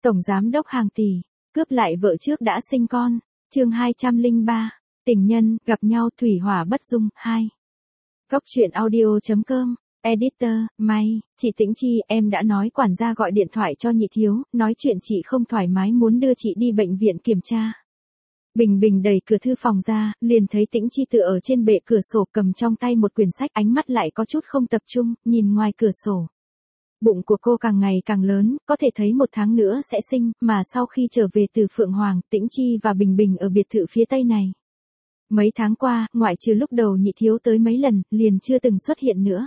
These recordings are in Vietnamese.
Tổng giám đốc hàng tỷ, cướp lại vợ trước đã sinh con. Chương 203. Tình nhân, gặp nhau thủy hỏa bất dung 2. Góc truyện audio.com. Editor, May, chị Tĩnh Chi, em đã nói quản gia gọi điện thoại cho nhị thiếu, nói chuyện chị không thoải mái muốn đưa chị đi bệnh viện kiểm tra. Bình Bình đẩy cửa thư phòng ra, liền thấy Tĩnh Chi tựa ở trên bệ cửa sổ cầm trong tay một quyển sách, ánh mắt lại có chút không tập trung, nhìn ngoài cửa sổ. Bụng của cô càng ngày càng lớn, có thể thấy 1 tháng nữa sẽ sinh, mà sau khi trở về từ Phượng Hoàng, Tĩnh Chi và Bình Bình ở biệt thự phía tây này. Mấy tháng qua, ngoại trừ lúc đầu nhị thiếu tới mấy lần, liền chưa từng xuất hiện nữa.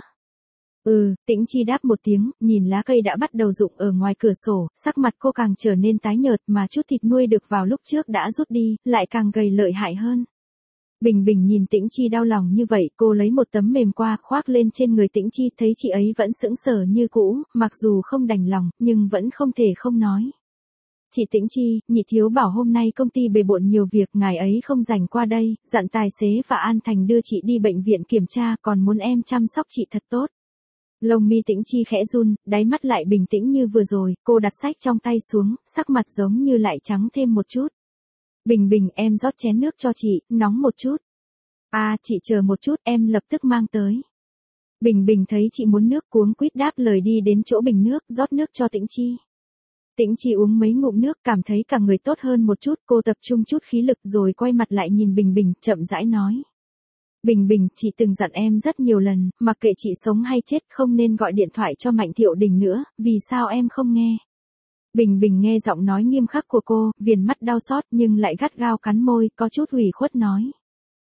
Tĩnh Chi đáp một tiếng, nhìn lá cây đã bắt đầu rụng ở ngoài cửa sổ, sắc mặt cô càng trở nên tái nhợt mà chút thịt nuôi được vào lúc trước đã rút đi, lại càng gầy lợi hại hơn. Bình Bình nhìn Tĩnh Chi đau lòng như vậy, cô lấy một tấm mềm qua khoác lên trên người Tĩnh Chi, thấy chị ấy vẫn sững sờ như cũ, mặc dù không đành lòng, nhưng vẫn không thể không nói. Chị Tĩnh Chi, nhị thiếu bảo hôm nay công ty bề bộn nhiều việc, ngài ấy không rảnh qua đây, dặn tài xế và An Thành đưa chị đi bệnh viện kiểm tra, còn muốn em chăm sóc chị thật tốt. Lông mi Tĩnh Chi khẽ run, đáy mắt lại bình tĩnh như vừa rồi, cô đặt sách trong tay xuống, sắc mặt giống như lại trắng thêm một chút. Bình Bình, em rót chén nước cho chị, nóng một chút. Chị chờ một chút, em lập tức mang tới. Bình Bình thấy chị muốn nước cuống quýt đáp lời đi đến chỗ bình nước, rót nước cho Tĩnh Chi. Tĩnh Chi uống mấy ngụm nước, cảm thấy cả người tốt hơn một chút, cô tập trung chút khí lực rồi quay mặt lại nhìn Bình Bình, chậm rãi nói. Bình Bình, chị từng dặn em rất nhiều lần, mặc kệ chị sống hay chết không nên gọi điện thoại cho Mạnh Thiệu Đình nữa, vì sao em không nghe? Bình Bình nghe giọng nói nghiêm khắc của cô, viền mắt đau xót nhưng lại gắt gao cắn môi, có chút ủy khuất nói.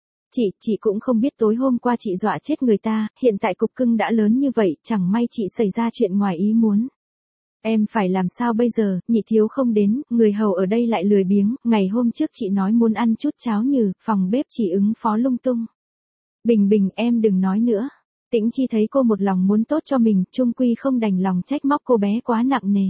Chị cũng không biết tối hôm qua chị dọa chết người ta, hiện tại cục cưng đã lớn như vậy, chẳng may chị xảy ra chuyện ngoài ý muốn. Em phải làm sao bây giờ, nhị thiếu không đến, người hầu ở đây lại lười biếng, ngày hôm trước chị nói muốn ăn chút cháo nhừ, phòng bếp chỉ ứng phó lung tung. Bình Bình, em đừng nói nữa. Tĩnh Chi thấy cô một lòng muốn tốt cho mình, chung quy không đành lòng trách móc cô bé quá nặng nề.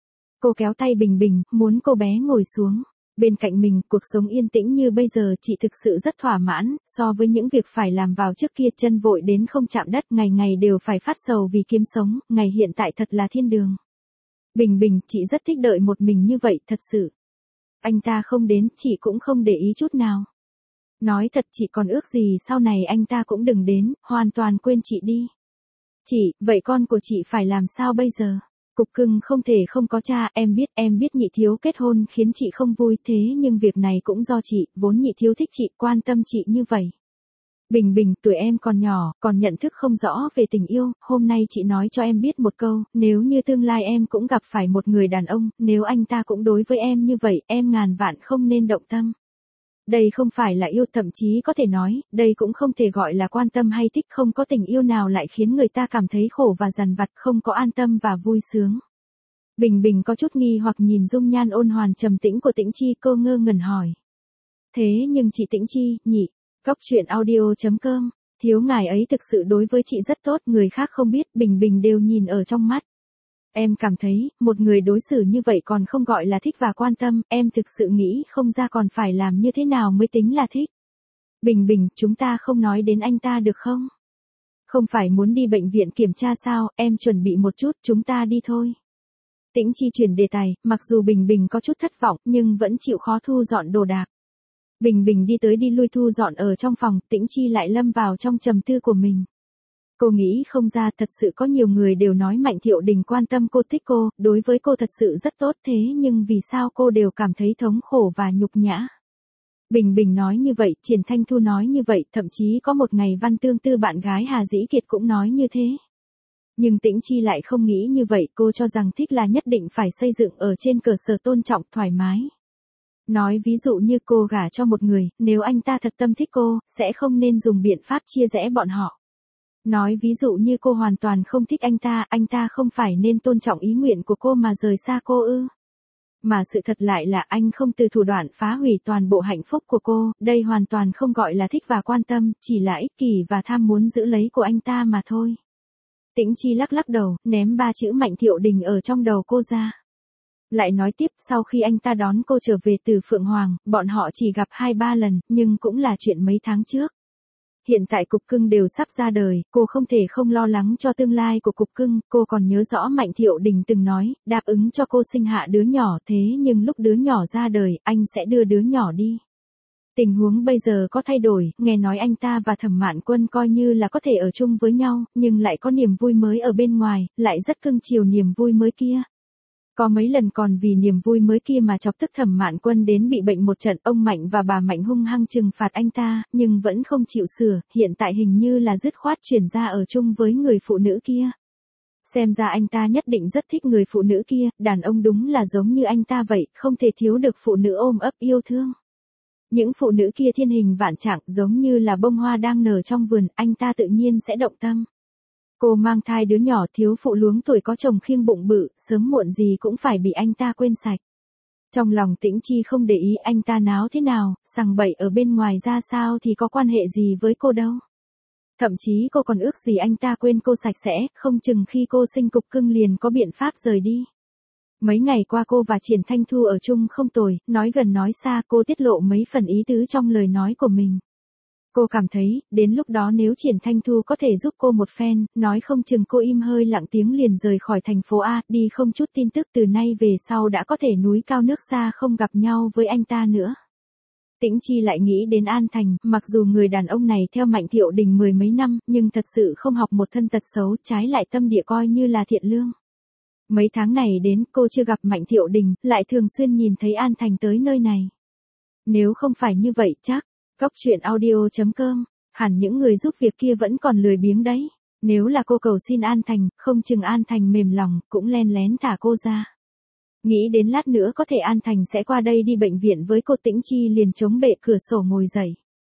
Cô kéo tay Bình Bình, muốn cô bé ngồi xuống. Bên cạnh mình, cuộc sống yên tĩnh như bây giờ, chị thực sự rất thỏa mãn, so với những việc phải làm vào trước kia chân vội đến không chạm đất, ngày ngày đều phải phát sầu vì kiếm sống, ngày hiện tại thật là thiên đường. Bình Bình, chị rất thích đợi một mình như vậy, thật sự. Anh ta không đến, chị cũng không để ý chút nào. Nói thật, chị còn ước gì sau này anh ta cũng đừng đến, hoàn toàn quên chị đi. Chị, vậy con của chị phải làm sao bây giờ? Cục cưng không thể không có cha, em biết nhị thiếu kết hôn khiến chị không vui, thế nhưng việc này cũng do chị, vốn nhị thiếu thích chị, quan tâm chị như vậy. Bình Bình, tuổi em còn nhỏ, còn nhận thức không rõ về tình yêu, hôm nay chị nói cho em biết một câu, nếu như tương lai em cũng gặp phải một người đàn ông, nếu anh ta cũng đối với em như vậy, em ngàn vạn không nên động tâm. Đây không phải là yêu, thậm chí có thể nói, đây cũng không thể gọi là quan tâm hay thích, không có tình yêu nào lại khiến người ta cảm thấy khổ và dằn vặt, không có an tâm và vui sướng. Bình Bình có chút nghi hoặc nhìn dung nhan ôn hoàn trầm tĩnh của Tĩnh Chi, cô ngơ ngẩn hỏi. Thế nhưng chị Tĩnh Chi, nhị, góc truyện audio.com, thiếu ngài ấy thực sự đối với chị rất tốt, người khác không biết, Bình Bình đều nhìn ở trong mắt. Em cảm thấy, một người đối xử như vậy còn không gọi là thích và quan tâm, em thực sự nghĩ không ra còn phải làm như thế nào mới tính là thích. Bình Bình, chúng ta không nói đến anh ta được không? Không phải muốn đi bệnh viện kiểm tra sao, em chuẩn bị một chút, chúng ta đi thôi. Tĩnh Chi chuyển đề tài, mặc dù Bình Bình có chút thất vọng, nhưng vẫn chịu khó thu dọn đồ đạc. Bình Bình đi tới đi lui thu dọn ở trong phòng, Tĩnh Chi lại lâm vào trong trầm tư của mình. Cô nghĩ không ra, thật sự có nhiều người đều nói Mạnh Thiệu Đình quan tâm cô, thích cô, đối với cô thật sự rất tốt, thế nhưng vì sao cô đều cảm thấy thống khổ và nhục nhã. Bình Bình nói như vậy, Triển Thanh Thu nói như vậy, thậm chí có một ngày Văn Tương Tư bạn gái Hà Dĩ Kiệt cũng nói như thế. Nhưng Tĩnh Chi lại không nghĩ như vậy, cô cho rằng thích là nhất định phải xây dựng ở trên cơ sở tôn trọng, thoải mái. Nói ví dụ như cô gả cho một người, nếu anh ta thật tâm thích cô, sẽ không nên dùng biện pháp chia rẽ bọn họ. Nói ví dụ như cô hoàn toàn không thích anh ta không phải nên tôn trọng ý nguyện của cô mà rời xa cô ư? Mà sự thật lại là anh không từ thủ đoạn phá hủy toàn bộ hạnh phúc của cô, đây hoàn toàn không gọi là thích và quan tâm, chỉ là ích kỷ và tham muốn giữ lấy của anh ta mà thôi. Tĩnh Chi lắc lắc đầu, ném 3 chữ Mạnh Thiệu Đình ở trong đầu cô ra. Lại nói tiếp, sau khi anh ta đón cô trở về từ Phượng Hoàng, bọn họ chỉ gặp 2-3 lần, nhưng cũng là chuyện mấy tháng trước. Hiện tại cục cưng đều sắp ra đời, cô không thể không lo lắng cho tương lai của cục cưng, cô còn nhớ rõ Mạnh Thiệu Đình từng nói, đáp ứng cho cô sinh hạ đứa nhỏ thế nhưng lúc đứa nhỏ ra đời, anh sẽ đưa đứa nhỏ đi. Tình huống bây giờ có thay đổi, nghe nói anh ta và Thẩm Mạn Quân coi như là có thể ở chung với nhau, nhưng lại có niềm vui mới ở bên ngoài, lại rất cưng chiều niềm vui mới kia. Có mấy lần còn vì niềm vui mới kia mà chọc tức Thẩm Mạn Quân đến bị bệnh một trận, ông Mạnh và bà Mạnh hung hăng trừng phạt anh ta, nhưng vẫn không chịu sửa, hiện tại hình như là dứt khoát chuyển ra ở chung với người phụ nữ kia. Xem ra anh ta nhất định rất thích người phụ nữ kia, đàn ông đúng là giống như anh ta vậy, không thể thiếu được phụ nữ ôm ấp yêu thương. Những phụ nữ kia thiên hình vạn trạng giống như là bông hoa đang nở trong vườn, anh ta tự nhiên sẽ động tâm. Cô mang thai đứa nhỏ, thiếu phụ luống tuổi có chồng khiêng bụng bự, sớm muộn gì cũng phải bị anh ta quên sạch. Trong lòng Tĩnh Chi không để ý anh ta náo thế nào, sằng bậy ở bên ngoài ra sao thì có quan hệ gì với cô đâu. Thậm chí cô còn ước gì anh ta quên cô sạch sẽ, không chừng khi cô sinh cục cưng liền có biện pháp rời đi. Mấy ngày qua cô và Triển Thanh Thu ở chung không tồi, nói gần nói xa, cô tiết lộ mấy phần ý tứ trong lời nói của mình. Cô cảm thấy, đến lúc đó nếu Triển Thanh Thu có thể giúp cô một phen, nói không chừng cô im hơi lặng tiếng liền rời khỏi thành phố A, đi không chút tin tức, từ nay về sau đã có thể núi cao nước xa không gặp nhau với anh ta nữa. Tĩnh Chi lại nghĩ đến An Thành, mặc dù người đàn ông này theo Mạnh Thiệu Đình mười mấy năm, nhưng thật sự không học một thân tật xấu, trái lại tâm địa coi như là thiện lương. Mấy tháng này đến, cô chưa gặp Mạnh Thiệu Đình, lại thường xuyên nhìn thấy An Thành tới nơi này. Nếu không phải như vậy chắc, Góc Chuyện Audio.com, hẳn những người giúp việc kia vẫn còn lười biếng đấy. Nếu là cô cầu xin An Thành, không chừng An Thành mềm lòng, cũng len lén thả cô ra. Nghĩ đến lát nữa có thể An Thành sẽ qua đây đi bệnh viện với cô, Tĩnh Chi liền chống bệ cửa sổ ngồi dậy.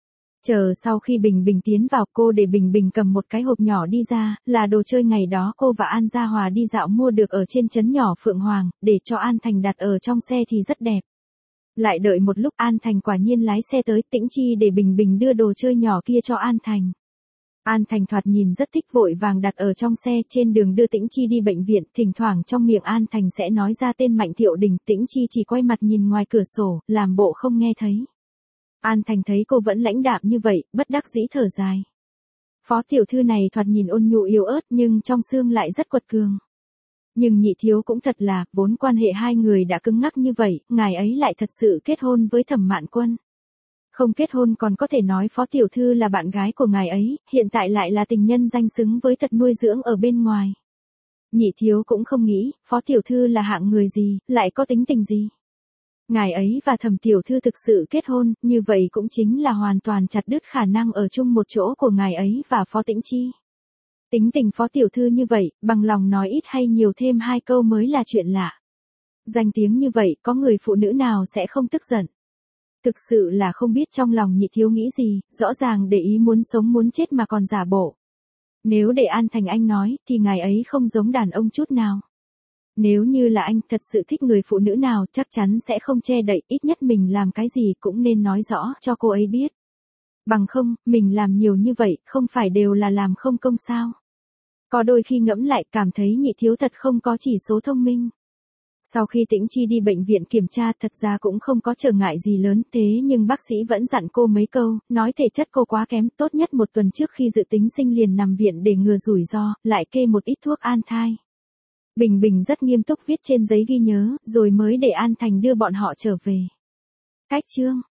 Chờ sau khi Bình Bình tiến vào, cô để Bình Bình cầm một cái hộp nhỏ đi ra, là đồ chơi ngày đó cô và An Gia Hòa đi dạo mua được ở trên trấn nhỏ Phượng Hoàng, để cho An Thành đặt ở trong xe thì rất đẹp. Lại đợi một lúc, An Thành quả nhiên lái xe tới, Tĩnh Chi để Bình Bình đưa đồ chơi nhỏ kia cho An Thành. An Thành thoạt nhìn rất thích, vội vàng đặt ở trong xe, trên đường đưa Tĩnh Chi đi bệnh viện, thỉnh thoảng trong miệng An Thành sẽ nói ra tên Mạnh Thiệu Đình, Tĩnh Chi chỉ quay mặt nhìn ngoài cửa sổ, làm bộ không nghe thấy. An Thành thấy cô vẫn lãnh đạm như vậy, bất đắc dĩ thở dài. Phó tiểu thư này thoạt nhìn ôn nhu yếu ớt nhưng trong xương lại rất quật cường. Nhưng Nhị thiếu cũng thật là, vốn quan hệ hai người đã cứng ngắc như vậy, ngài ấy lại thật sự kết hôn với Thẩm Mạn Quân. Không kết hôn còn có thể nói phó tiểu thư là bạn gái của ngài ấy, hiện tại lại là tình nhân danh xứng với thật nuôi dưỡng ở bên ngoài. Nhị thiếu cũng không nghĩ, phó tiểu thư là hạng người gì, lại có tính tình gì. Ngài ấy và Thẩm tiểu thư thực sự kết hôn, như vậy cũng chính là hoàn toàn chặt đứt khả năng ở chung một chỗ của ngài ấy và Phó Tĩnh Chi. Tính tình phó tiểu thư như vậy, bằng lòng nói ít hay nhiều thêm hai câu mới là chuyện lạ. Danh tiếng như vậy, có người phụ nữ nào sẽ không tức giận. Thực sự là không biết trong lòng Nhị thiếu nghĩ gì, rõ ràng để ý muốn sống muốn chết mà còn giả bộ. Nếu để An Thành anh nói, thì ngài ấy không giống đàn ông chút nào. Nếu như là anh thật sự thích người phụ nữ nào, chắc chắn sẽ không che đậy, ít nhất mình làm cái gì cũng nên nói rõ cho cô ấy biết. Bằng không, mình làm nhiều như vậy, không phải đều là làm không công sao. Có đôi khi ngẫm lại cảm thấy Nhị thiếu thật không có chỉ số thông minh. Sau khi Tĩnh Chi đi bệnh viện kiểm tra, thật ra cũng không có trở ngại gì lớn, thế nhưng bác sĩ vẫn dặn cô mấy câu, nói thể chất cô quá kém, tốt nhất một tuần trước khi dự tính sinh liền nằm viện để ngừa rủi ro, lại kê một ít thuốc an thai. Bình Bình rất nghiêm túc viết trên giấy ghi nhớ, rồi mới để An Thành đưa bọn họ trở về. Cách chương